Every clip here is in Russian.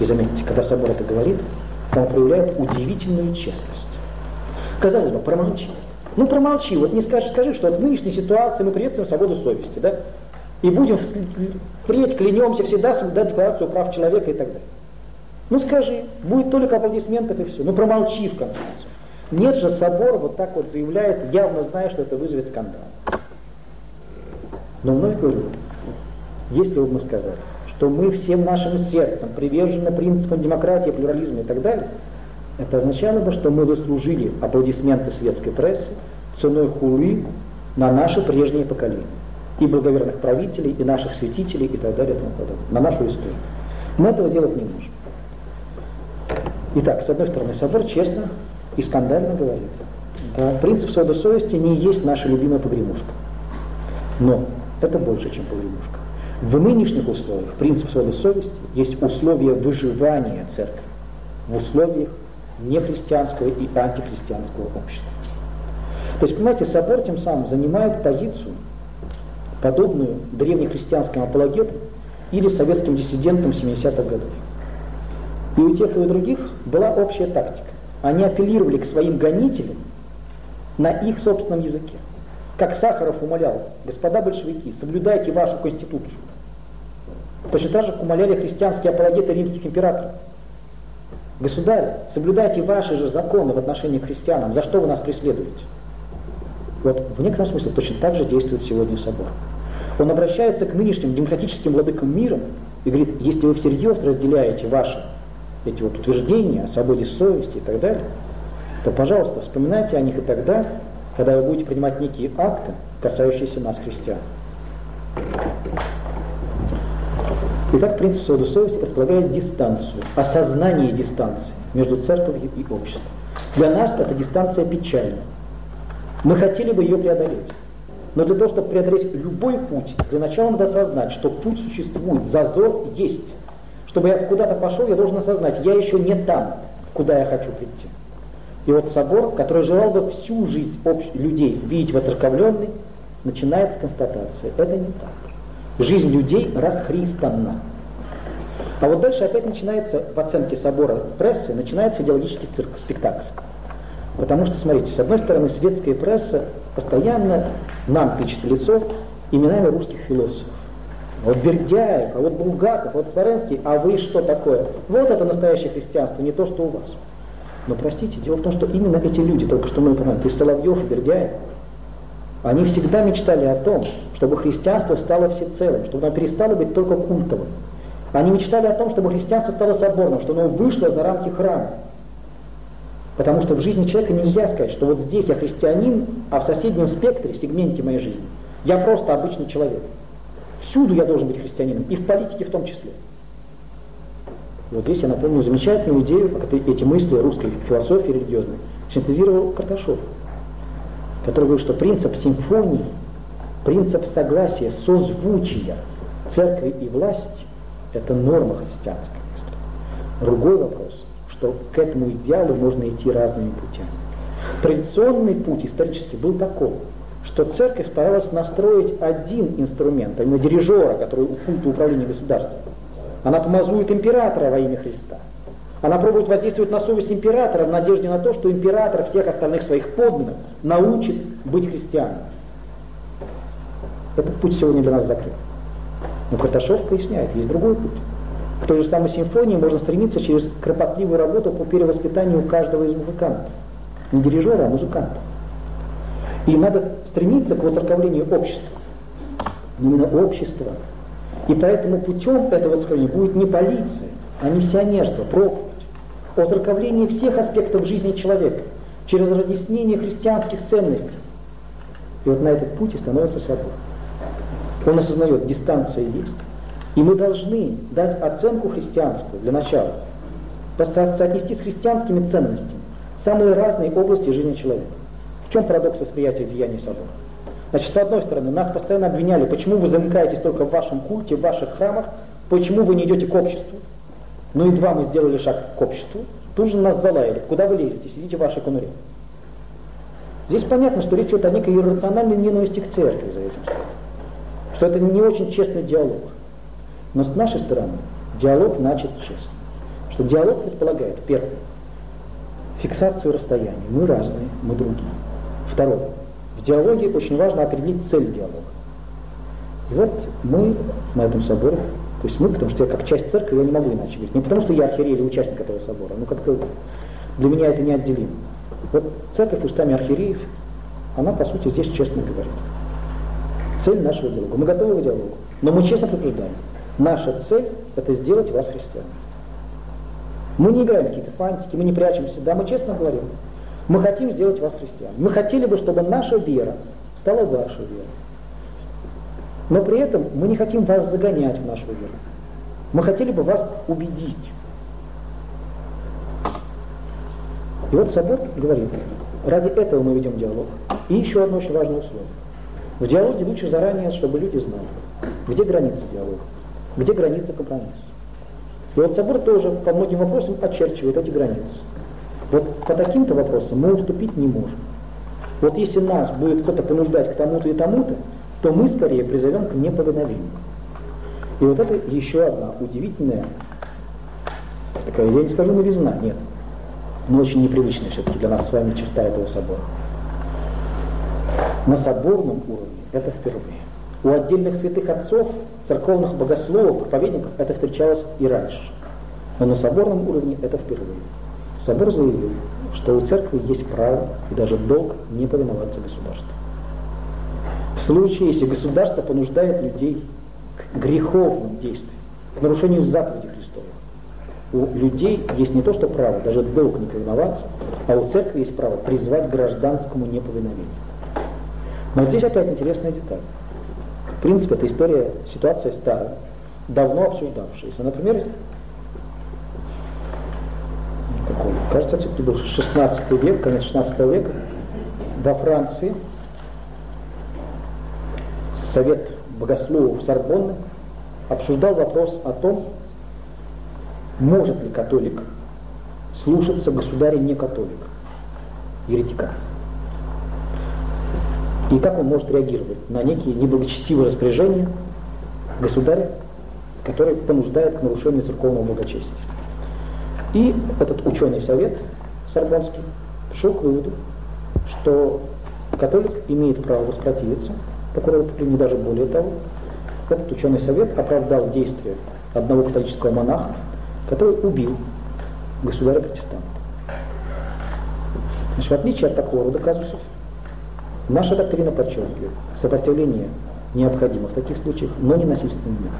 И заметьте, когда собор это говорит, он проявляет удивительную честность. Казалось бы, промолчи. Ну промолчи, вот не скажи, что вот в нынешней ситуации мы приветствуем свободу совести, да? И будем впредь клянемся всегда соблюдать декларацию прав человека и так далее. Ну скажи, будет только аплодисментов и все. Ну промолчи в конце концов. Нет же, собор вот так вот заявляет, явно зная, что это вызовет скандал. Но вновь говорю, если бы мы сказали, что мы всем нашим сердцем привержены принципам демократии, плюрализма и так далее, это означало бы, что мы заслужили аплодисменты светской прессы ценой хулы на наше прежнее поколение. И благоверных правителей, и наших святителей, и так далее, и тому подобное. На нашу историю. Мы этого делать не можем. Итак, с одной стороны, собор честно и скандально говорит: да, принцип свободы совести не есть наша любимая погремушка. Но это больше, чем погремушка. В нынешних условиях принцип свободы совести есть условие выживания церкви в условиях нехристианского и антихристианского общества. То есть, понимаете, собор тем самым занимает позицию, подобную древнехристианским апологетам или советским диссидентам 70-х годов. И у тех и у других была общая тактика. Они апеллировали к своим гонителям на их собственном языке. Как Сахаров умолял: господа большевики, соблюдайте вашу конституцию. Точно так же умоляли христианские апологеты римских императоров: государь, соблюдайте ваши же законы в отношении к христианам, за что вы нас преследуете? Вот в некотором смысле точно так же действует сегодня собор. Он обращается к нынешним демократическим владыкам мира и говорит: если вы всерьез разделяете ваши эти вот утверждения о свободе совести и так далее, то, пожалуйста, вспоминайте о них и тогда, когда вы будете принимать некие акты, касающиеся нас, христиан. Итак, принцип свободы совести предполагает дистанцию, осознание дистанции между церковью и обществом. Для нас эта дистанция печальна. Мы хотели бы ее преодолеть. Но для того, чтобы преодолеть любой путь, для начала надо осознать, что путь существует, зазор есть. Чтобы я куда-то пошел, я должен осознать: я еще не там, куда я хочу прийти. И вот собор, который желал бы всю жизнь людей видеть воцерковленной, начинает с констатации: это не так. Жизнь людей расхристанна. А вот дальше опять начинается, в оценке собора прессы, начинается идеологический цирк, спектакль. Потому что, смотрите, с одной стороны, светская пресса постоянно нам тычет в лицо именами русских философов. Вот Бердяев, а вот Булгаков, а вот Флоренский, а вы что такое? Вот это настоящее христианство, не то, что у вас. Но простите, дело в том, что именно эти люди, только что мы упомянули, и Соловьев, и Бердяев, они всегда мечтали о том, чтобы христианство стало всецелым, чтобы оно перестало быть только культовым. Они мечтали о том, чтобы христианство стало соборным, чтобы оно вышло за рамки храма. Потому что в жизни человека нельзя сказать, что вот здесь я христианин, а в соседнем спектре, сегменте моей жизни, я просто обычный человек. Всюду я должен быть христианином, и в политике в том числе. И вот здесь я напомню замечательную идею, эти мысли русской философии религиозной синтезировал Карташов, который говорит, что принцип симфонии, принцип согласия, созвучия церкви и власти — это норма христианского мысли. Другой вопрос, что к этому идеалу можно идти разными путями. Традиционный путь исторически был такой, что церковь старалась настроить один инструмент, а именно дирижера, который у пульта управления государством. Она помазует императора во имя Христа. Она пробует воздействовать на совесть императора в надежде на то, что император всех остальных своих подданных научит быть христианами. Этот путь сегодня для нас закрыт. Но Карташов поясняет, есть другой путь. К той же самой симфонии можно стремиться через кропотливую работу по перевоспитанию каждого из музыкантов. Не дирижера, а музыканта. И надо стремиться к воцерковлению общества. Именно общества. И поэтому путем этого воцерковления будет не полиция, а миссионерство, проповедь. Воцерковление всех аспектов жизни человека через разъяснение христианских ценностей. И вот на этот путь и становится собор. Он осознает, дистанция есть. И мы должны дать оценку христианскую для начала, соотнести с христианскими ценностями самые разные области жизни человека. В чем парадокс восприятия деяний собора? Значит, с одной стороны, нас постоянно обвиняли, почему вы замыкаетесь только в вашем культе, в ваших храмах, почему вы не идете к обществу. Но едва мы сделали шаг к обществу, тут же нас залаяли. Куда вы лезете? Сидите в вашей конуре. Здесь понятно, что речь идет о некой иррациональной ненависти к церкви за этим словом. Что это не очень честный диалог. Но с нашей стороны диалог начат честно. что диалог предполагает, первое, фиксацию расстояний. Мы разные, мы другие. Второе, в диалоге очень важно определить цель диалога. И вот мы на этом соборе, то есть мы, потому что я как часть церкви, я не могу иначе говорить. Не потому что я архиерей или участник этого собора, но как-то для меня это неотделимо. Вот церковь устами архиереев, она по сути здесь честно говорит. Цель нашего диалога. Мы готовы к диалогу, но мы честно предупреждаем. Наша цель – это сделать вас христианами. Мы не играем какие-то фантики, мы не прячемся, да, мы честно говорим. Мы хотим сделать вас христианами. Мы хотели бы, чтобы наша вера стала вашей верой. Но при этом мы не хотим вас загонять в нашу веру. Мы хотели бы вас убедить. И вот собор говорит, ради этого мы ведем диалог. И еще одно очень важное условие. В диалоге лучше заранее, чтобы люди знали, где граница диалога, где граница компромисса. И вот собор тоже по многим вопросам очерчивает эти границы. Вот по таким-то вопросам мы уступить не можем. Вот если нас будет кто-то понуждать к тому-то и тому-то, то мы скорее призовем к неповиновению. И вот это еще одна удивительная, такая, я не скажу новизна, нет, но очень непривычная все-таки для нас с вами черта этого собора. На соборном уровне это впервые. У отдельных святых отцов, церковных богословов, проповедников это встречалось и раньше. Но на соборном уровне это впервые. Собор заявил, что у церкви есть право и даже долг не повиноваться государству. В случае, если государство понуждает людей к греховным действиям, к нарушению заповедей Христовых, у людей есть не то что право, даже долг не повиноваться, а у церкви есть право призвать к гражданскому неповиновению. Но здесь опять интересная деталь. В принципе, эта история, ситуация старая, давно обсуждавшаяся. Например, кажется, это был 16 век, конец 16 века, во Франции Совет богословов Сорбонны обсуждал вопрос о том, может ли католик слушаться государя не католика, еретика. И как он может реагировать на некие неблагочестивые распоряжения государя, который понуждает к нарушению церковного благочестия. И этот ученый совет сорбонский пришел к выводу, что католик имеет право воспротивиться такому определению, даже более того. Этот ученый совет оправдал действия одного католического монаха, который убил государя-протестанта. Значит, в отличие от такого рода казусов, наша доктрина подчеркивает, сопротивление необходимо в таких случаях, но не насильственным методом.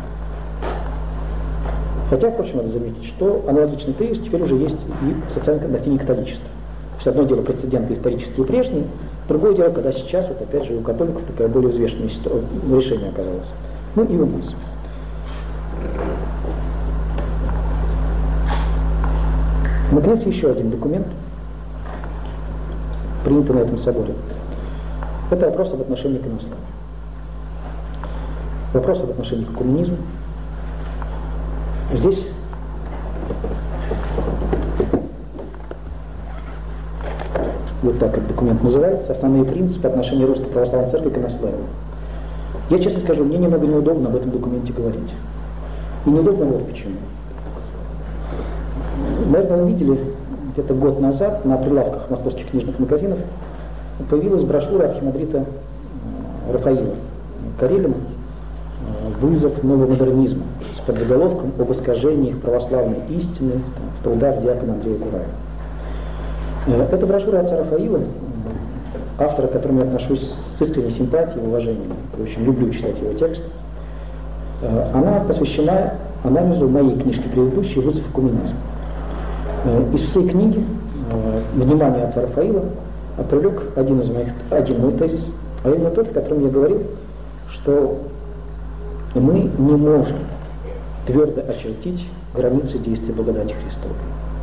Хотя, впрочем, надо заметить, что аналогичный тезис теперь уже есть и в социальной доктрине католичества. То есть одно дело прецеденты исторические прежние, другое дело, когда сейчас, вот опять же, у католиков такое более взвешенное решение оказалось. Ну и у нас. Наконец, еще один документ, принятый на этом соборе. Это вопрос об отношении к исламу. Вопрос об отношении к коммунизму. Здесь вот так этот документ называется, основные принципы отношения Русской Православной Церкви к инославию. Я честно скажу, мне немного неудобно об этом документе говорить. И неудобно вот почему. Наверное, вы видели, где-то год назад на прилавках московских книжных магазинов появилась брошюра архимандрита Рафаила Карелина «Вызов новомодернизма» с подзаголовком об искажениях православной истины в трудах диакона Андрея Зураева. Эта брошюра отца Рафаила, автора, к которому я отношусь с искренней симпатией и уважением, я очень люблю читать его текст, она посвящена анализу моей книжки предыдущей «Вызов коммунизма». Из всей книги внимание отца Рафаила привлек один мой тезис, а именно тот, о котором я говорил, что мы не можем твердо очертить границы действия благодати Христовой.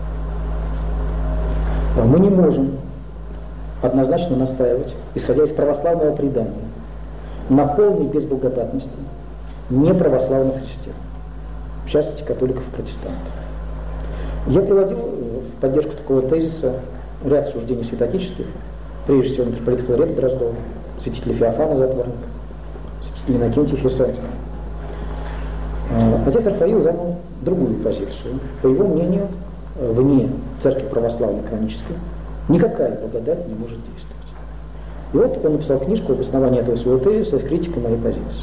Мы не можем однозначно настаивать, исходя из православного предания, на полной безблагодатности неправославных христиан, в частности католиков и протестантов. Я приводил в поддержку такого тезиса ряд суждений святоотеческих, прежде всего митрополита Филарета Дроздова, святителя Феофана Затворника, святителя Иннокентия Херсонского. Отец Рафаил занял другую позицию. По его мнению, вне церкви православной канонической никакая благодать не может действовать. И вот он написал книжку об основании этого своего тезиса с критикой моей позиции.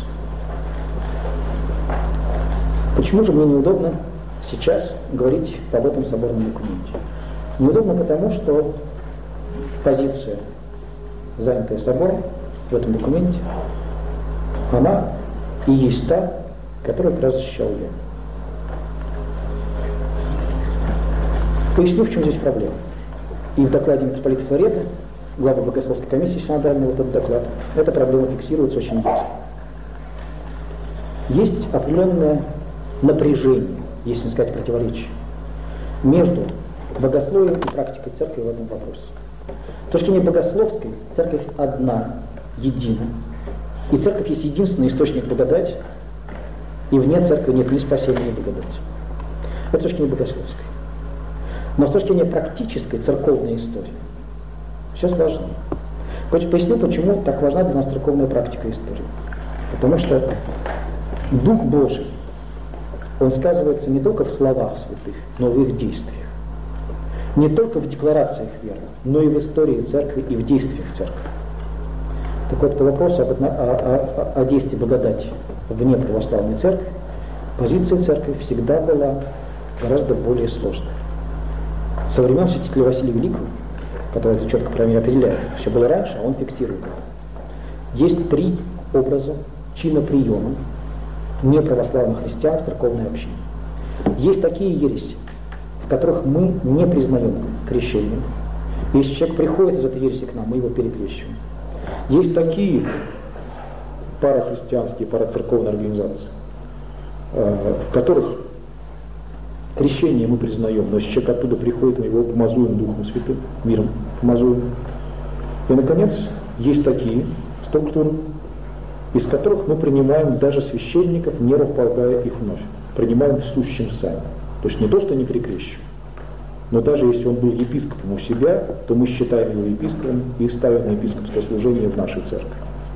Почему же мне неудобно сейчас говорить об этом соборном документе? Неудобно потому, что позиция, занятая собором в этом документе, она и есть та, которую как раз защищал я. Поясню, в чем здесь проблема. И в докладе митрополита Флорета, главы Богословской комиссии синодальной, вот этот доклад, эта проблема фиксируется очень ясно. Есть определенное напряжение, если не сказать противоречие, между богословием и практикой церкви в этом вопросе. С точки зрения богословской, церковь одна, едина. И церковь есть единственный источник благодати, и вне церкви нет ни спасения, ни благодати. Это с точки зрения богословской. Но с точки зрения практической церковной истории все сложнее. Поясню, почему так важна для нас церковная практика истории. Потому что Дух Божий, он сказывается не только в словах святых, но и в их действиях. Не только в декларациях веры, но и в истории церкви и в действиях церкви. Так вот, по вопросу о действии благодати вне православной церкви, позиция церкви всегда была гораздо более сложной. Со времен святителя Василия Великого, который это четко определяет, все было раньше, а он фиксирует это. Есть 3 образа чиноприема неправославных христиан в церковной общине. Есть такие ереси, в которых мы не признаем крещение. Если человек приходит из этой ереси к нам, мы его перекрещиваем. Есть такие парахристианские, парацерковные организации, в которых крещение мы признаем, но если человек оттуда приходит, мы его помазуем Духом Святым, миром помазуем. И, наконец, есть такие структуры, из которых мы принимаем даже священников, не располагая их вновь. Принимаем в сущем сами. То есть не то, что не перекрещиваем, но даже если он был епископом у себя, то мы считаем его епископом и ставим на епископское служение в нашей церкви.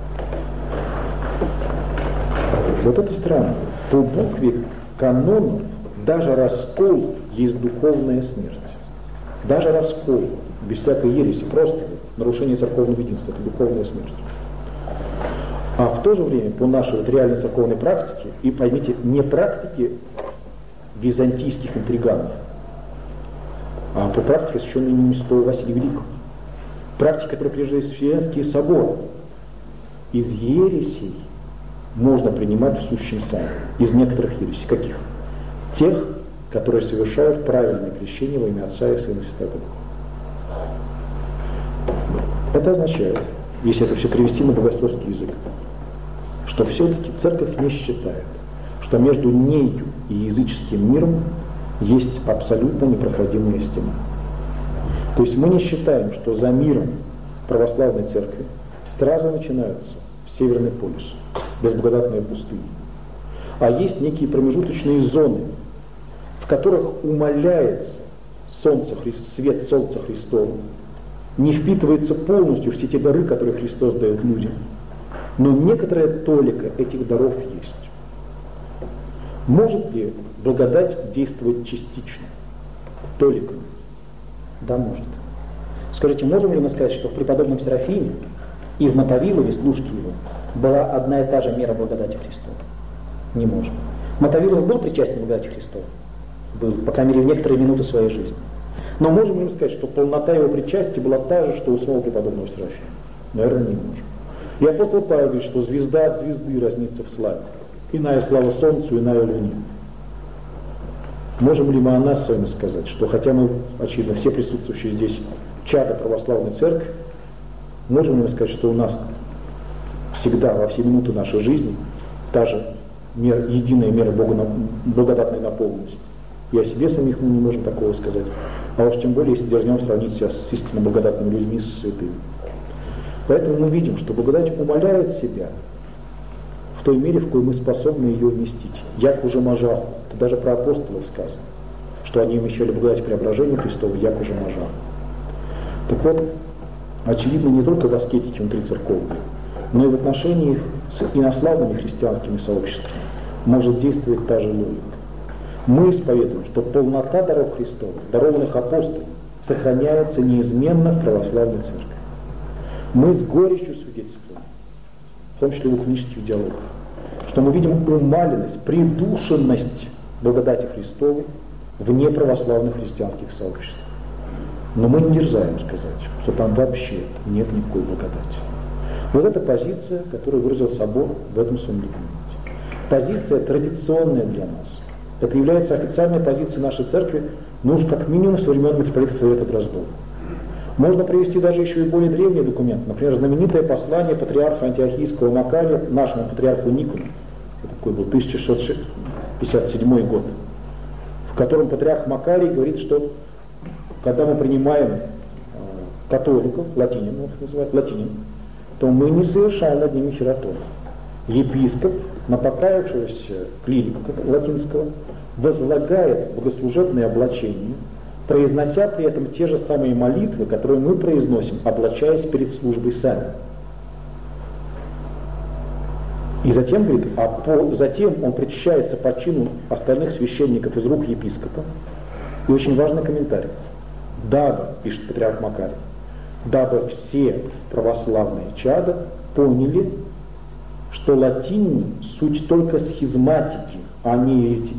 Вот это странно. По букве канона даже раскол есть духовная смерть. Даже раскол, без всякой ереси, просто нарушение церковного единства, это духовная смерть. А в то же время, по нашей вот реальной церковной практике, и поймите, не практике византийских интриганов, а по практике освященной имени святого Василия Великого, практика, которая приезжает в Вселенские соборы, из ересей можно принимать в сущем сами, из некоторых ересей. Каких? Тех, которые совершают правильное крещение во имя Отца и Сына и Святого Духа. Это означает, если это все перевести на богословский язык, что все-таки церковь не считает, что между нею и языческим миром есть абсолютно непроходимая стена. То есть мы не считаем, что за миром православной церкви сразу начинается Северный полюс, безблагодатная пустыня. А есть некие промежуточные зоны, в которых умаляется свет Солнца Христова, не впитывается полностью все те дары, которые Христос дает людям. Но некоторая толика этих даров есть. Может ли благодать действовать частично? Толика? Да, может. Скажите, можем ли мы сказать, что в преподобном Серафиме и в Мотовилове, служке его, была одна и та же мера благодати Христова? Не можем. Мотовилов был причастен к благодати Христова? Был, по крайней мере, в некоторые минуты своей жизни. Но можем ли мы сказать, что полнота его причастия была та же, что у самого преподобного Серафима? Наверное, не можем. И апостол Павел говорит, что звезда от звезды разнится в славе. Иная слава солнцу, иная луне. Можем ли мы о нас с вами сказать, что хотя мы, очевидно, все присутствующие здесь чада православной церкви, можем ли мы сказать, что у нас всегда, во все минуты нашей жизни, та же единая мера благодатной наполненности? И о себе самих мы не можем такого сказать. А уж тем более, если дерзнем сравнить себя с истинно благодатными людьми, с святыми. Поэтому мы видим, что благодать умаляет себя в той мере, в какой мы способны ее вместить. Як уже можа, это даже про апостолов сказано, что они вмещали благодать преображения Христова, як уже можа. Так вот, очевидно, не только в аскетике внутри церковной, но и в отношении с инославными христианскими сообществами может действовать та же логика. Мы исповедуем, что полнота даров Христовых, дарованных апостолами, сохраняется неизменно в православной церкви. Мы с горечью свидетельствуем, в том числе в экуменических диалогах, что мы видим умаленность, придушенность благодати Христовой в неправославных христианских сообществах. Но мы не дерзаем сказать, что там вообще нет никакой благодати. Вот это позиция, которую выразил собор в этом своем документе. Позиция традиционная для нас. Это является официальной позицией нашей церкви, ну уж как минимум со времен митрополита Филарета Дроздова. Можно привести даже еще и более древний документ, например, знаменитое послание патриарха антиохийского Макария нашему патриарху Никону, это такой был 1657 год, в котором патриарх Макарий говорит, что когда мы принимаем католиков, латинин, называют латинин, то мы не совершаем над ними хератон. Епископ на покаявшегося клирика латинского возлагает богослужебные облачения, произнося при этом те же самые молитвы, которые мы произносим, облачаясь перед службой сами. И затем, говорит, затем он причащается по чину остальных священников из рук епископа. И очень важный комментарий. Дабы, пишет патриарх Макарий, дабы все православные чада поняли, что латине суть только схизматики, а не еретики.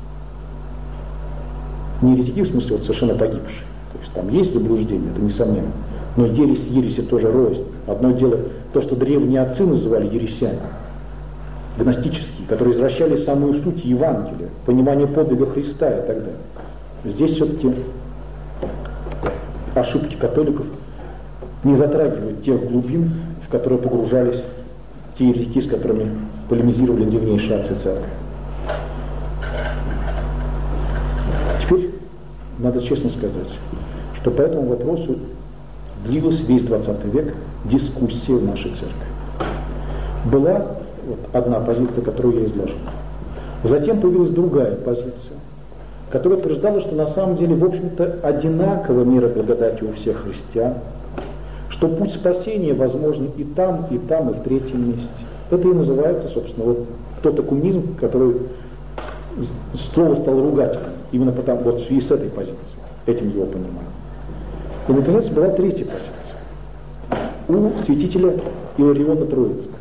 Не еретики в смысле вот совершенно погибшие. То есть там есть заблуждение, это несомненно. Но ересь ереси тоже рознь. Одно дело то, что древние отцы называли ересями, гностические, которые извращали самую суть Евангелия, понимание подвига Христа и так далее. Здесь все-таки ошибки католиков не затрагивают тех глубин, в которые погружались те еретики, с которыми полемизировали древнейшие отцы церкви. Теперь надо честно сказать, что по этому вопросу длилась весь 20 век дискуссия в нашей церкви. Была вот одна позиция, которую я изложил. Затем появилась другая позиция, которая утверждала, что на самом деле, в общем-то, одинаковая мера благодати у всех христиан, что путь спасения возможен и там, и в третьем месте. Это и называется, собственно, вот тот экуменизм, который слово стало ругательным, именно потому, вот в связи с этой позицией, этим его понимаем. И, наконец, была третья позиция у святителя Илариона Троицкого.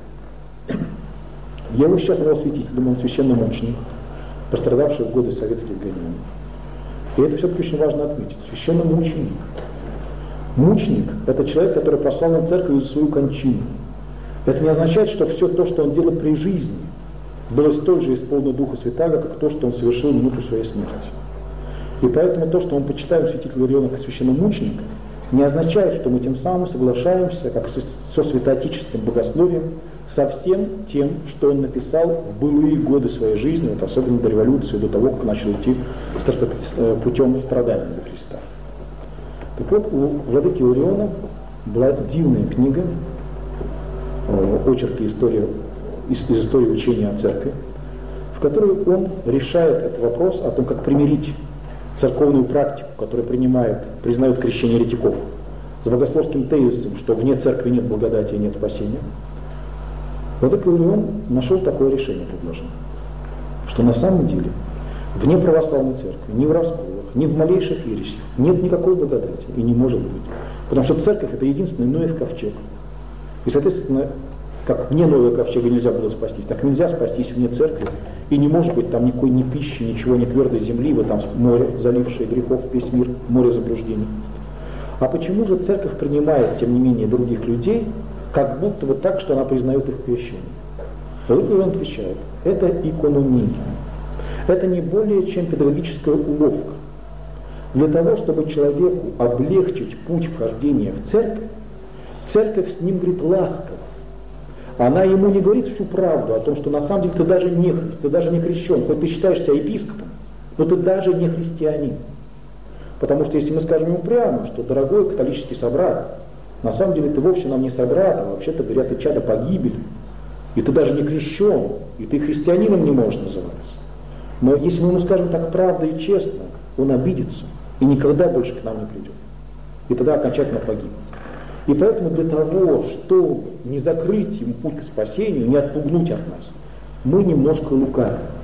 Я его сейчас назвал святителем, он священномученик, пострадавший в годы советских гонений. И это все-таки очень важно отметить. Священномученик. Мученик – это человек, который послал на церковь свою кончину. Это не означает, что все то, что он делал при жизни, было столь же исполнено Духа Святаго, как то, что он совершил в минуту своей смерти. И поэтому то, что мы почитаем святителя Илариона как священномученика, не означает, что мы тем самым соглашаемся, как со святоотеческим богословием, со всем тем, что он написал в былые годы своей жизни, вот особенно до революции, до того, как начал идти путем страдания за Христа. Так вот, у владыки Илариона была дивная книга, очерки из истории учения о церкви, в которой он решает этот вопрос о том, как примирить церковную практику, которая признает крещение еретиков, с богословским тезисом, что вне церкви нет благодати и нет спасения. Владыка Иларион нашел такое решение, предложил, что на самом деле вне православной церкви, ни в расколах, ни в малейших ересях нет никакой благодати и не может быть. Потому что церковь – это единственный Ноев ковчег. И, соответственно, как вне Ноева ковчега нельзя было спастись, так нельзя спастись вне церкви. И не может быть там никакой ни пищи, ничего, ни твердой земли, вот там море, залившее грехов весь мир, море заблуждений. А почему же церковь принимает, тем не менее, других людей, как будто бы так, что она признает их крещение? Владыка Иларион отвечает, это икономия. Это не более чем педагогическая уловка. Для того, чтобы человеку облегчить путь вхождения в церковь, церковь с ним говорит ласково. Она ему не говорит всю правду о том, что на самом деле ты даже не христ, ты даже не крещен, хоть ты считаешь себя епископом, но ты даже не христианин. Потому что если мы скажем ему прямо, что дорогой католический собрат, на самом деле ты вовсе нам не собрат, а вообще-то говорят, ты чадо погибели, и ты даже не крещен, и ты христианином не можешь называться. Но если мы ему скажем так правда и честно, он обидится и никогда больше к нам не придет. И тогда окончательно погибнет. И поэтому для того, чтобы не закрыть ему путь к спасению, не отпугнуть от нас, мы немножко лукавим.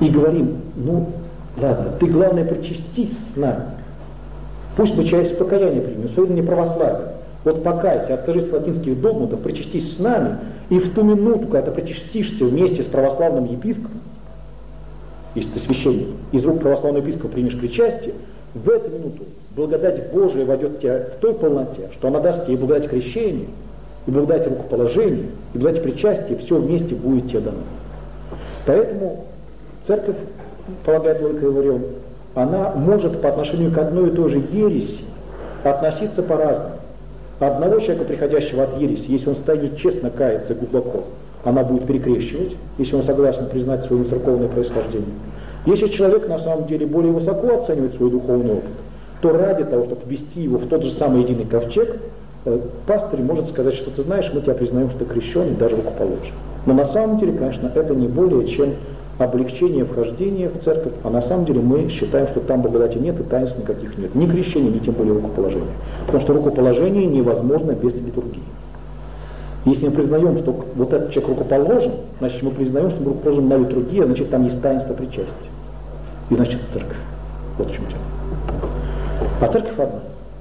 и говорим, ну ладно, ты главное причастись с нами. Пусть мы часть покаяния примем, особенно не православие. Вот покайся, откажись от латинских догматов, причастись с нами, и в ту минуту, когда ты причастишься вместе с православным епископом, если ты священник, из рук православного епископа примешь причастие, в эту минуту благодать Божия войдет в тебя в той полноте, что она даст тебе и благодать крещения, и благодать рукоположения, и благодать причастия, все вместе будет тебе дано. Поэтому церковь, полагает Владыка Иларион, она может по отношению к одной и той же ереси относиться по-разному. Одного человека, приходящего от ереси, если он станет честно каяться глубоко, она будет перекрещивать, если он согласен признать свое церковное происхождение. Если человек на самом деле более высоко оценивает свой духовный опыт, то ради того, чтобы ввести его в тот же самый единый ковчег, пастырь может сказать, что ты знаешь, мы тебя признаем, что ты крещеный, даже рукоположен. Но на самом деле, конечно, это не более чем облегчение вхождения в церковь, а на самом деле мы считаем, что там благодати нет и таинств никаких нет. Ни крещения, ни тем более рукоположения. Потому что рукоположение невозможно без литургии. Если мы признаем, что вот этот человек рукоположен, значит мы признаем, что мы рукоположен на литургии, а значит там есть таинство причастия. И значит церковь. Вот в чем дело. А церковь одна.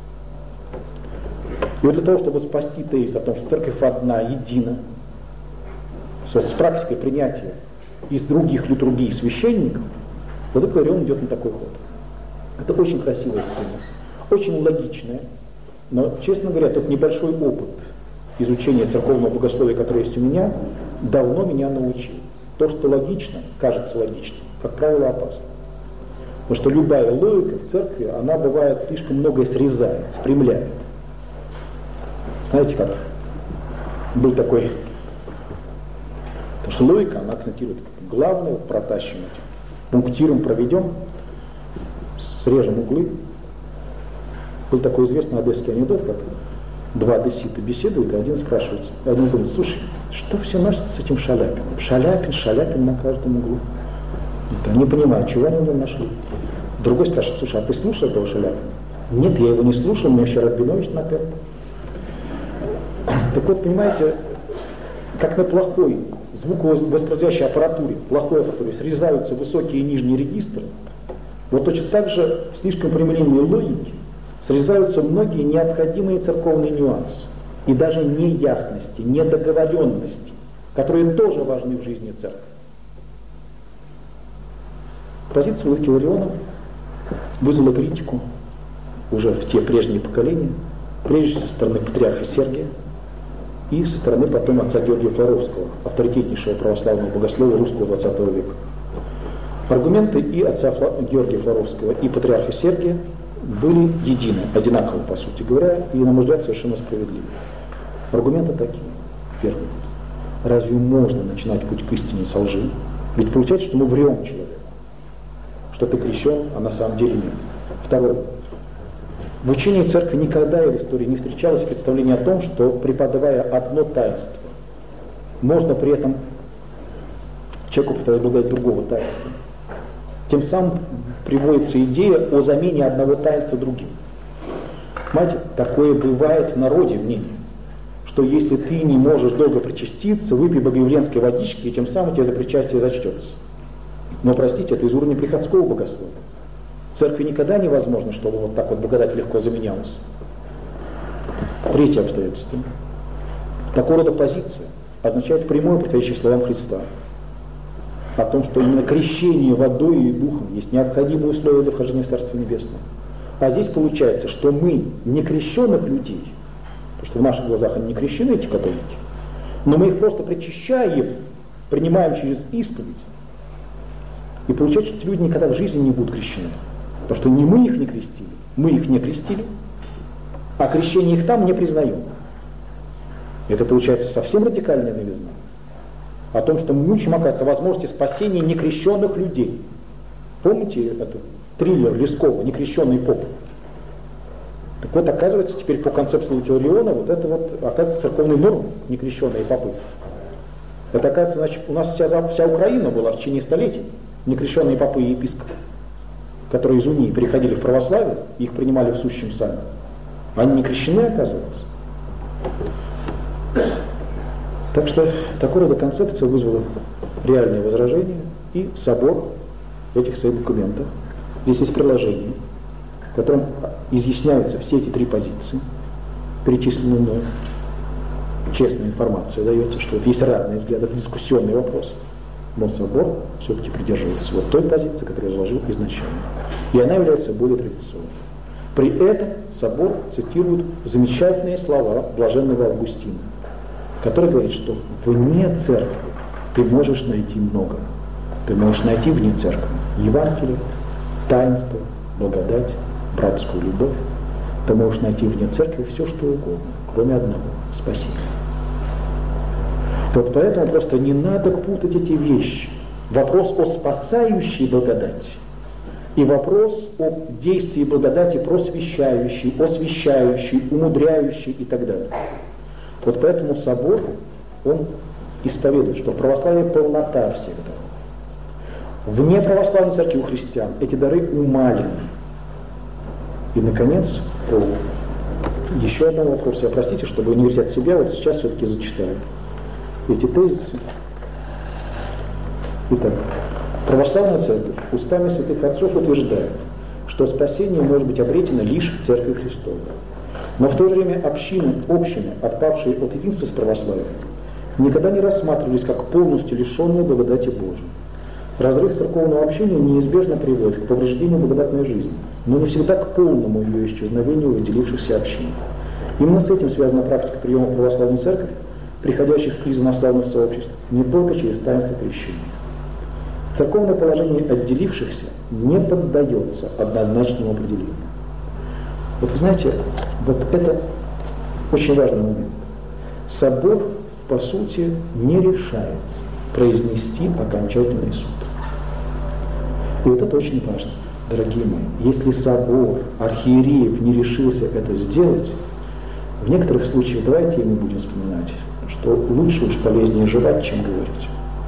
И вот для того, чтобы спасти тезис о том, что церковь одна, едина, с практикой принятия из других литургий священников, Владыка Иларион идет на такой ход. Это очень красивая схема, очень логичная, но, честно говоря, тот небольшой опыт изучения церковного богословия, который есть у меня, давно меня научил. То, что логично, кажется логичным, как правило, опасно. Потому что любая логика в церкви, она бывает слишком многое срезает, спрямляет. Знаете как? Был такой... Потому что логика, она акцентирует главное, протащим этим. Пунктиром проведем, срежем углы. Был такой известный одесский анекдот, как два одессита беседуют, и один спрашивает, один говорит, слушай, что все носят с этим Шаляпиным? Шаляпин на каждом углу. Это не понимаю, чего они в нем нашли. Другой спрашивает, слушай, а ты слушал этого Шаляпина? Нет, я его не слушал, мне еще Рабинович напел. Так вот, понимаете, как на плохой звуковоспроизводящей аппаратуре, плохой аппаратуре срезаются высокие и нижние регистры, вот точно так же в слишком прямолинейной логике срезаются многие необходимые церковные нюансы и даже неясности, недоговоренности, которые тоже важны в жизни церкви. Позиция Владыки Илариона вызвала критику уже в те прежние поколения, прежде всего со стороны патриарха Сергия и со стороны потом отца Георгия Флоровского, авторитетнейшего православного богослова русского 20 века. Аргументы и отца Георгия Флоровского, и патриарха Сергия были едины, одинаковы, по сути говоря, и, на мой взгляд, совершенно справедливы. Аргументы такие. Первый. Разве можно начинать путь к истине со лжи? Ведь получается, что мы врем человеку, что ты крещен, а на самом деле нет. Второе. В учении церкви никогда и в истории не встречалось представление о том, что, преподавая одно таинство, можно при этом человеку предлагать другого таинства. Тем самым приводится идея о замене одного таинства другим. Понимаете, такое бывает в народе мнение, что если ты не можешь долго причаститься, выпей богоявленской водички, и тем самым тебе за причастие зачтется. Но, простите, это из уровня приходского богословия. В церкви никогда невозможно, чтобы вот так вот благодать легко заменялась. Третье обстоятельство. Такого рода позиция означает прямое противоречие словам Христа о том, что именно крещение водой и духом есть необходимые условия для вхождения в Царство Небесное. А здесь получается, что мы не крещенных людей, потому что в наших глазах они не крещены, эти католики, но мы их просто причащаем, принимаем через исповедь. И получается, что эти люди никогда в жизни не будут крещены. Потому что не мы их не крестили, мы их не крестили, а крещение их там не признаем. Это получается совсем радикальная новизна. О том, что мы учим, оказывается, возможности спасения некрещенных людей. Помните этот триллер Лескова «Некрещенный поп»? Так вот, оказывается, теперь по концепции Владыки Илариона, вот это вот, оказывается, церковный норм некрещенные попы. Это, оказывается, значит, у нас вся Украина была в течение столетий некрещенные попы и епископы, которые из унии переходили в православие, и их принимали в сущем сами. Они не крещены, оказывается. Так что такого рода концепция вызвала реальное возражение, и собор в этих своих документах, здесь есть приложение, в котором изъясняются все эти три позиции, перечисленные мной. Честная информация дается, что вот есть разные взгляды, это дискуссионный вопрос. Но собор все-таки придерживается вот той позиции, которую я изложил изначально. И она является более традиционной. При этом собор цитирует замечательные слова блаженного Августина, который говорит, что вне церкви ты можешь найти много. Ты можешь найти вне церкви Евангелие, таинство, благодать, братскую любовь. Ты можешь найти вне церкви все, что угодно, кроме одного – спасения. Вот поэтому просто не надо путать эти вещи. Вопрос о спасающей благодати и вопрос о действии благодати просвещающей, освящающей, умудряющей и так далее. Вот поэтому собор, он исповедует, что православие полнота всех даров. Вне православной церкви у христиан эти дары умалены. И, наконец, еще один вопрос. Я, простите, чтобы не говорить от себя, вот сейчас все-таки зачитаю эти тезисы. Итак, православная церковь устами святых отцов утверждает, что спасение может быть обретено лишь в Церкви Христовой. Но в то же время общины, отпавшие от единства с православием, никогда не рассматривались как полностью лишенные благодати Божией. Разрыв церковного общения неизбежно приводит к повреждению благодатной жизни, но не всегда к полному ее исчезновению в отделившихся общин. Именно с этим связана практика приема в православную церковь, приходящих из инославных сообществ, не только через таинство крещения. Церковное положение отделившихся не поддается однозначному определению. Вот вы знаете, вот это очень важный момент. Собор, по сути, не решается произнести окончательный суд. И вот это очень важно, дорогие мои. Если собор архиереев не решился это сделать, в некоторых случаях давайте мы будем вспоминать, что лучше уж полезнее жевать, чем говорить.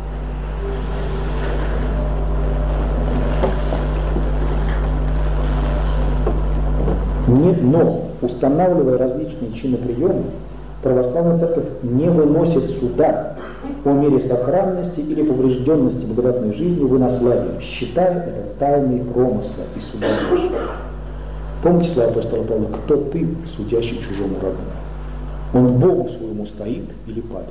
Но, устанавливая различные чины приема, православная церковь не выносит суда о мере сохранности или поврежденности благодатной жизни в инославии, считая это тайной промысла и суда Божьего. Помните слова апостола Павла: «Кто ты, судящий чужому врагу? Он Богу своему стоит или падает?»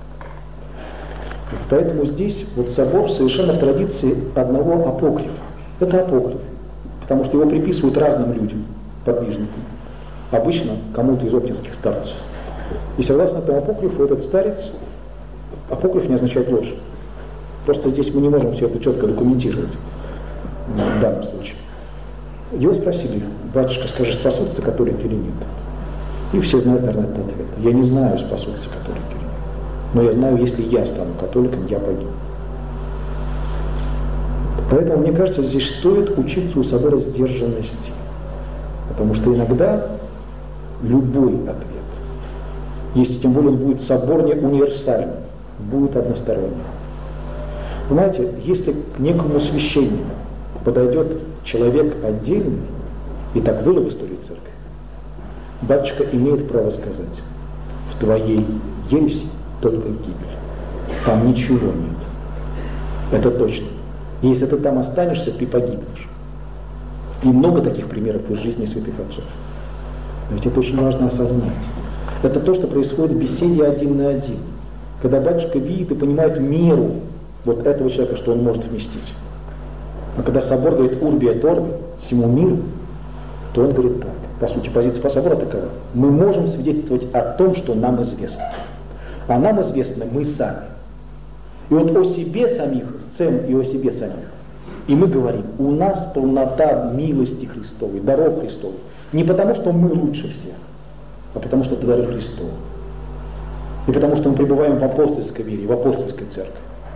Поэтому здесь вот собор совершенно в традиции одного апокрифа. Это апокриф, потому что его приписывают разным людям, подвижникам, обычно кому-то из оптинских старцев. И согласно этому апокрифу, этот старец, апокриф не означает ложь. Просто здесь мы не можем все это четко документировать в данном случае. Его спросили: «Батюшка, скажи, спасутся католики или нет?» И все знают, наверное, этот ответ. Я не знаю, спасутся католики или нет. Но я знаю, если я стану католиком, я погибну. Поэтому, мне кажется, здесь стоит учиться у собора сдержанности. Потому что иногда любой ответ, если тем более он будет соборне универсальным, будет односторонним. Знаете, если к некому священнику подойдет человек отдельный, и так было в истории церкви, батюшка имеет право сказать: в твоей ереси только гибель, там ничего нет. Это точно. Если ты там останешься, ты погибнешь. И много таких примеров из жизни святых отцов. Но ведь это очень важно осознать. Это то, что происходит в беседе один на один. Когда батюшка видит и понимает меру вот этого человека, что он может вместить. А когда собор говорит «урби et orbi», всему миру, то он говорит так. По сути, позиция по собору такова: мы можем свидетельствовать о том, что нам известно. А нам известно мы сами. И вот о себе самих, цен и о себе самих. И мы говорим: у нас полнота милости Христовой, даров Христовых. Не потому, что мы лучше всех, а потому, что это дары Христовы. И потому, что мы пребываем в апостольской вере, в апостольской церкви.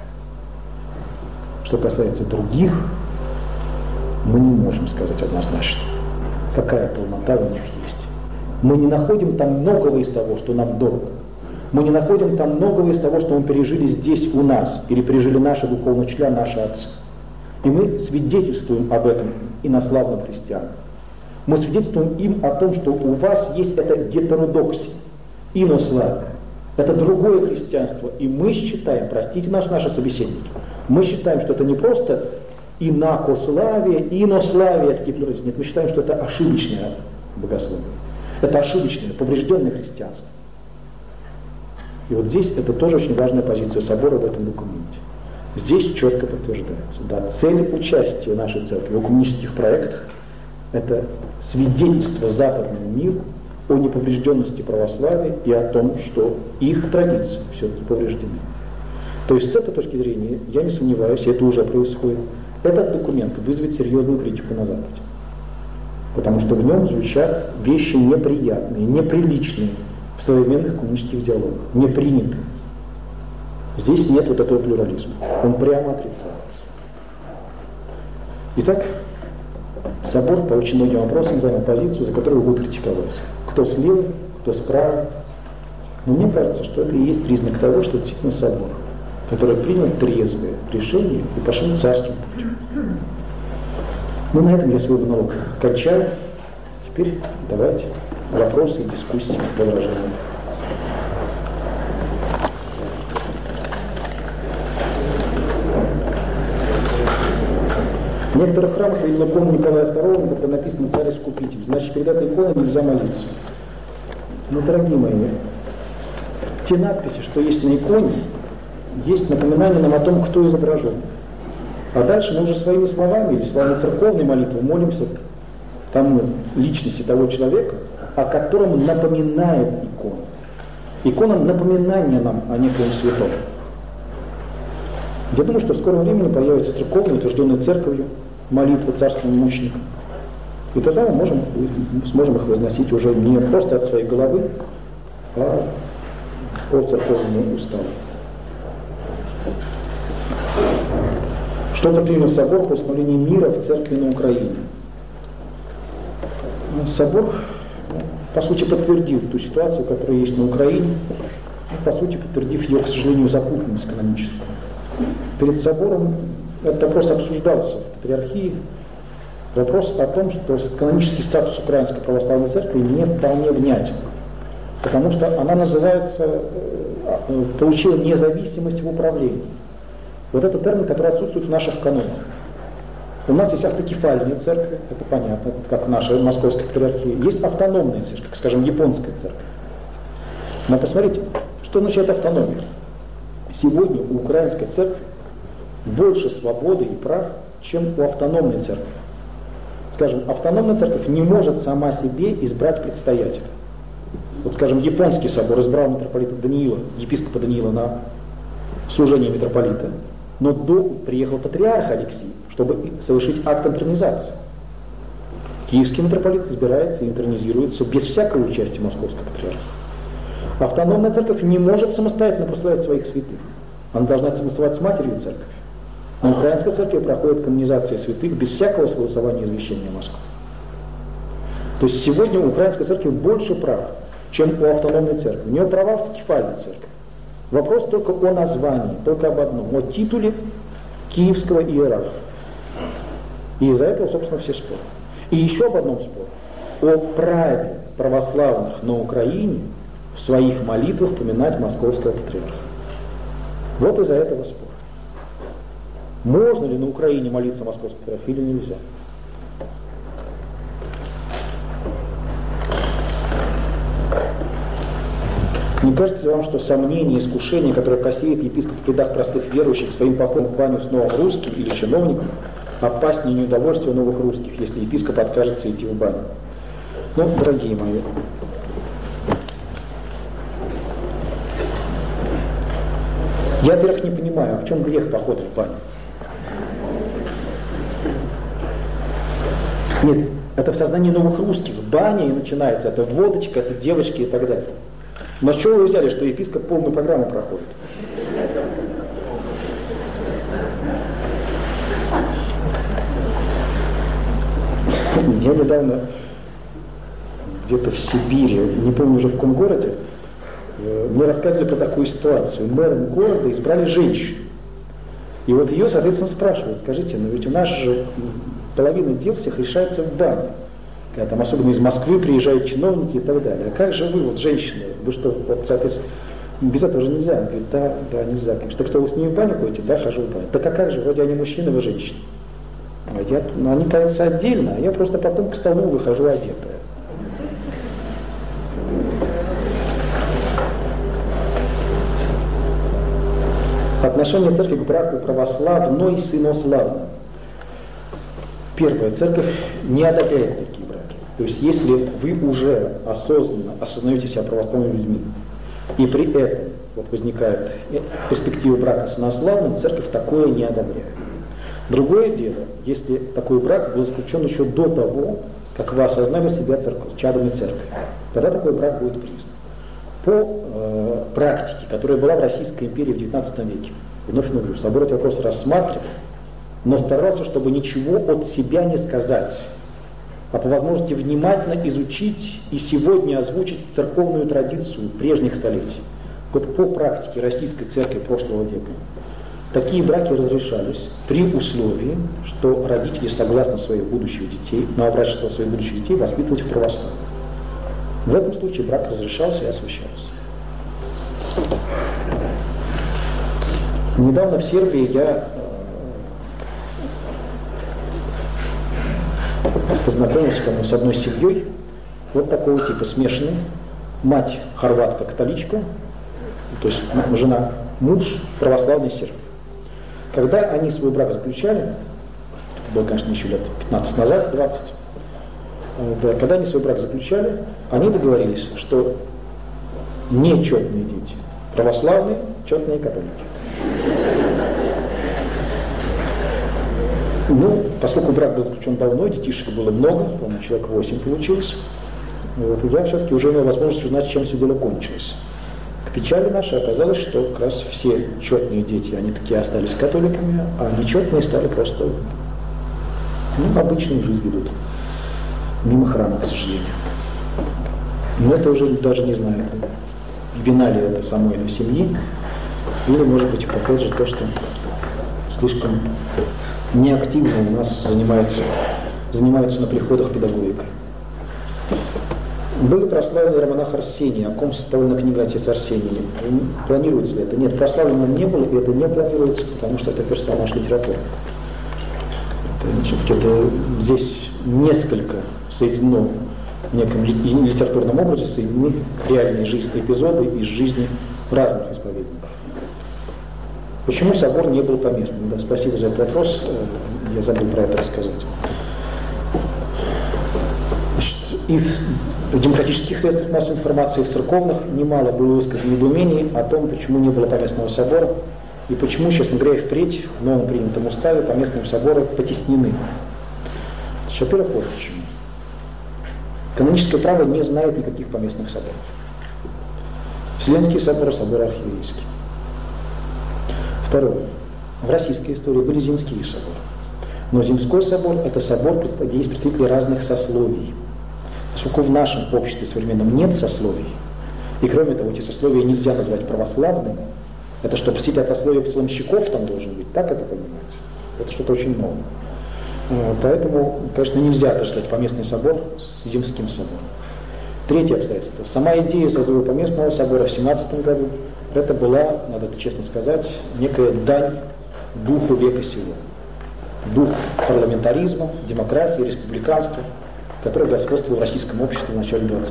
Что касается других, мы не можем сказать однозначно, какая полнота у них есть. Мы не находим там многого из того, что нам дорого. Мы не находим там многого из того, что мы пережили здесь у нас, или пережили наши духовные учителя, наши отцы. И мы свидетельствуем об этом инославным христианам. Мы свидетельствуем им о том, что у вас есть эта гетеродоксия, инославие. Это другое христианство. И мы считаем, простите наши собеседники, мы считаем, что это не просто инакославие, инославие, такие плюрализмы. Нет, мы считаем, что это ошибочное богословие. Это ошибочное, поврежденное христианство. И вот здесь это тоже очень важная позиция собора в этом документе. Здесь четко подтверждается, да, цель участия нашей церкви в экуменических проектах – это свидетельство западному миру о неповрежденности православия и о том, что их традиции все-таки повреждены. То есть с этой точки зрения, я не сомневаюсь, и это уже происходит, этот документ вызовет серьезную критику на Западе. Потому что в нем звучат вещи неприятные, неприличные в современных экуменических диалогах, не принятые. Здесь нет вот этого плюрализма. Он прямо отрицается. Итак, собор по очень многим вопросам занял позицию, за которую будет критиковать. Кто слева, кто справа. Но мне кажется, что это и есть признак того, что это действительно собор, который принял трезвое решение и пошел царским путем. Ну, на этом я свой монолог кончаю. Теперь давайте вопросы, дискуссии, возражения. В некоторых храмах я видел икону Николая II, на которой написано «Царь-искупитель». Значит, перед этой иконой нельзя молиться. Но, дорогие мои, те надписи, что есть на иконе, есть напоминание нам о том, кто изображен. А дальше мы уже своими словами или словами церковной молитвы молимся тому личности того человека, о котором напоминает икона. Икона напоминание нам о некоем святом. Я думаю, что в скором времени появится церковная, утвержденная церковью, молитва царственным мученикам. И тогда мы сможем их возносить уже не просто от своей головы, а по церковному уставу. Что принял собор по установлению мира в церкви на Украине? Собор, по сути, подтвердил ту ситуацию, которая есть на Украине, по сути, подтвердив ее, к сожалению, запутанность каноническую. Перед собором этот вопрос обсуждался в патриархии. Вопрос о том, что канонический статус Украинской православной церкви не вполне внятен, потому что она называется, получила независимость в управлении. Вот это термин, который отсутствует в наших канонах. У нас есть автокефальные церкви, это понятно, как в нашей московской патриархии. Есть автономные церкви, как, скажем, японская церковь. Но посмотрите, что означает автономия. Сегодня у украинской церкви больше свободы и прав, чем у автономной церкви. Скажем, автономная церковь не может сама себе избрать предстоятеля. Вот, скажем, японский собор избрал митрополита Даниила, епископа Даниила на служение митрополита, но приехал патриарх Алексий, чтобы совершить акт интронизации. Киевский митрополит избирается и интронизируется без всякого участия московского патриарха. Автономная церковь не может самостоятельно прославлять своих святых. Она должна согласовать с матерью церковь. На украинской церкви проходит канонизация святых без всякого согласования извещения Москвы. То есть сегодня у украинской церкви больше прав, чем у автономной церкви. У нее права автокефальной церкви. Вопрос только о названии, только об одном, о титуле киевского иерарха. И из-за этого, собственно, все споры. И еще об одном споре. О праве православных на Украине в своих молитвах поминать московского патриарха. Вот из-за этого спор. Можно ли на Украине молиться московскому патриарху или нельзя? Не кажется ли вам, что сомнения, искушения, которые посеет епископ в рядах простых верующих своим походом в баню с новым русским или чиновником, опаснее неудовольствия новых русских, если епископ откажется идти в баню? Ну, дорогие мои, я, во-первых, не понимаю, а в чем грех похода в баню? Нет, это в сознании новых русских. Баня и начинается, это водочка, это девочки и так далее. Но с чего вы взяли, что епископ полную программу проходит? Я недавно где-то в Сибири, не помню уже в каком городе, мне рассказывали про такую ситуацию. Мэром города избрали женщину. И вот ее, соответственно, спрашивают, скажите, но ведь у нас же половина дел всех решается в бане. Когда там особенно из Москвы приезжают чиновники и так далее. А как же вы, вот женщины, вы что, вот, соответственно, без этого же нельзя? Он говорит, да, нельзя. Так что вы с ними в баню ходите? Да, хожу в баню. Так а как же, вроде они мужчины, вы женщины. Они таятся отдельно, а я просто потом к столу выхожу одетая. Отношение церкви к браку православной и сынославной. Первая, церковь не одобряет такие браки. То есть если вы уже осознанно осознаете себя православными людьми, и при этом возникает перспектива брака с сынославным, церковь такое не одобряет. Другое дело, если такой брак был заключен еще до того, как вы осознали себя чадами церкви, тогда такой брак будет признан. По практике, которая была в Российской империи в XIX веке, вновь говорю, собор этот вопрос рассматривал, но старался, чтобы ничего от себя не сказать, а по возможности внимательно изучить и сегодня озвучить церковную традицию прежних столетий. Вот по практике Российской церкви прошлого века такие браки разрешались при условии, что родители согласны своих будущих детей, новобрачных своих будущих детей воспитывать в православии. В этом случае брак разрешался и освящался. Недавно в Сербии я познакомился с одной семьей вот такого типа, смешанной. Мать хорватка-католичка, то есть жена, муж православный серб. Когда они свой брак заключали, это было, конечно, еще лет 15 назад, 20, да, когда они свой брак заключали, они договорились, что нечетные дети, православные, четные католики. Ну, поскольку брак был заключен давно, детишек было много, по-моему, человек 8 получилось, я все-таки уже имел возможность узнать, чем все дело кончилось. К печали нашей оказалось, что как раз все четные дети, они такие остались католиками, а нечетные стали просто обычную жизнь ведут. Мимо храма, к сожалению. Но это уже даже не знаю, вина ли это самой или семьи, или, может быть, опять же то, что слишком неактивно у нас занимаются на приходах педагогикой. Были прославлены романах Арсения, о ком составлена книга «Отец Арсений». Планируется ли это? Нет, прославленным не было, и это не планируется, потому что это персонаж литературы. Все-таки это здесь несколько соединено в неком литературном образе, соединены реальные жизненные эпизоды из жизни разных исповедников. Почему собор не был поместным? Да, спасибо за этот вопрос, я забыл про это рассказать. И в демократических средствах массовой информации, в церковных, немало было высказано недоумений о том, почему не было поместного собора, и почему, честно говоря, впредь в новом принятом уставе поместные соборы потеснены. Во-первых, вот почему. Каноническое право не знает никаких поместных соборов. Вселенский собор, собор архиерейский. Второе. В российской истории были земские соборы. Но земской собор – это собор, где есть представители разных сословий. Поскольку в нашем обществе современном нет сословий, и кроме того, эти сословия нельзя назвать православными, это что, представитель от сословия псаломщиков там должен быть, так это понимаете? Это что-то очень новое. Поэтому, конечно, нельзя отождать поместный собор с земским собором. Третье обстоятельство. Сама идея созыва поместного собора в 17 году, это была, надо это честно сказать, некая дань духу века сего. Дух парламентаризма, демократии, республиканства, который господствовал в российском обществе в начале 20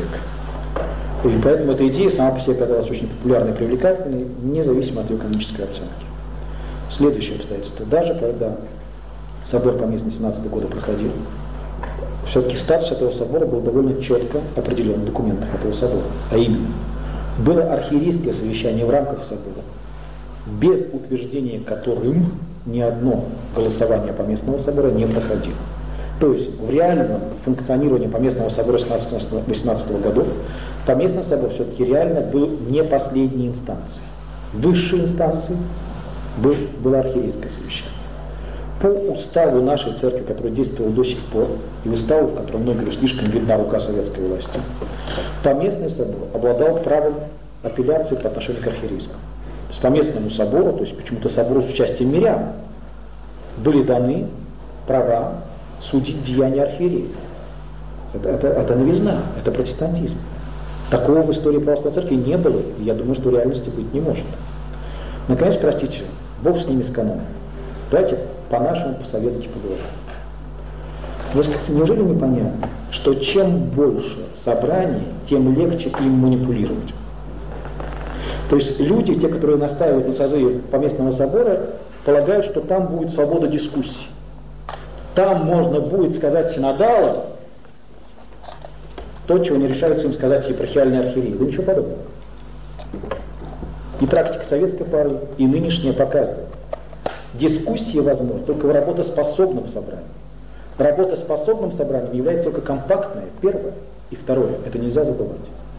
века. И поэтому эта идея сама по себе оказалась очень популярной и привлекательной, независимо от ее экономической оценки. Следующее обстоятельство. Даже когда собор поместный 17 года проходил, все-таки статус этого собора был довольно четко определен в документах этого собора. А именно, было архиерейское совещание в рамках собора, без утверждения которым ни одно голосование поместного собора не проходило. То есть в реальном функционировании поместного собора 17-18 годов поместный собор все-таки реально был не последней инстанцией. Высшей инстанцией было архиерейское совещание. По уставу нашей церкви, который действовал до сих пор, и уставу, в котором многим слишком видна рука советской власти, поместный собор обладал правом апелляции по отношению к архиерейскому. С поместному собору, то есть почему-то собору с участием мирян, были даны права судить деяния архиереев. Это новизна, это протестантизм. Такого в истории православной церкви не было, и я думаю, что в реальности быть не может. Наконец, простите, Бог с ними, с каноном. Давайте по-нашему, по-советски поговорим. Неужели непонятно, что чем больше собраний, тем легче им манипулировать? То есть люди, те, которые настаивают на созыве Поместного собора, полагают, что там будет свобода дискуссий. Там можно будет сказать синодалам то, чего не решаются им сказать епархиальные архиереи. Да ничего подобного. И практика советской поры, и нынешняя показывает. Дискуссия возможна только в работоспособном собрании. Работоспособным собранием является только компактное, первое, и второе. Это нельзя забывать.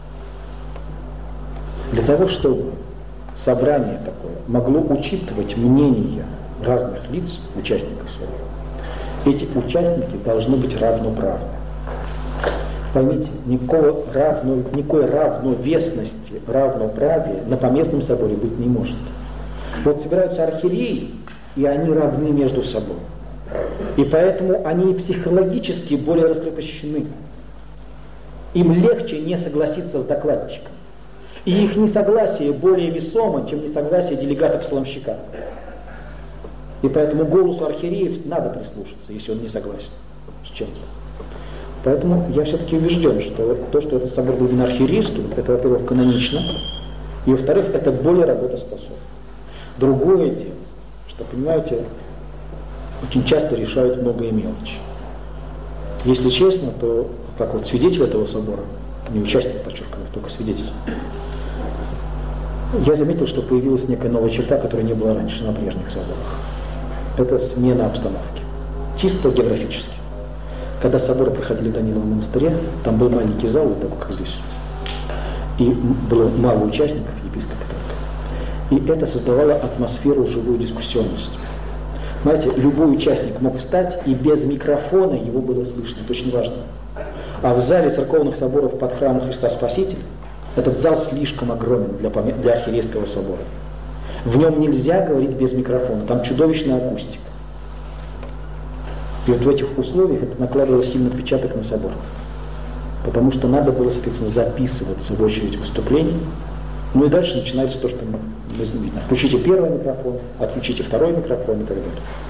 Для того, чтобы собрание такое могло учитывать мнения разных лиц, участников своих, эти участники должны быть равноправны. Поймите, никакой равновесности, равноправия на поместном соборе быть не может. Вот собираются архиереи, и они равны между собой. И поэтому они психологически более раскрепощены. Им легче не согласиться с докладчиком. И их несогласие более весомо, чем несогласие делегата-псаломщика. И поэтому голосу архиереев надо прислушаться, если он не согласен с чем-то. Поэтому я все-таки убежден, что то, что этот собор был архиерейским, это, во-первых, канонично, и, во-вторых, это более работоспособно. Другое дело, что, понимаете, очень часто решают многое мелочи. Если честно, то, как вот свидетель этого собора, не участник, подчеркиваю, только свидетель, я заметил, что появилась некая новая черта, которой не было раньше на прежних соборах. Это смена обстановки. Чисто географически. Когда соборы проходили в Даниловом монастыре, там был маленький зал, вот такой, как здесь. И было мало участников, епископа только. И это создавало атмосферу живой дискуссионности. Знаете, любой участник мог встать, и без микрофона его было слышно. Это очень важно. А в зале церковных соборов под храмом Христа Спасителя этот зал слишком огромен для архиерейского собора. В нем нельзя говорить без микрофона, там чудовищная акустика. И вот в этих условиях это накладывало сильный отпечаток на собор. Потому что надо было, соответственно, записываться в очередь выступлений. Ну и дальше начинается то, что мы видим. Включите первый микрофон, отключите второй микрофон и так далее.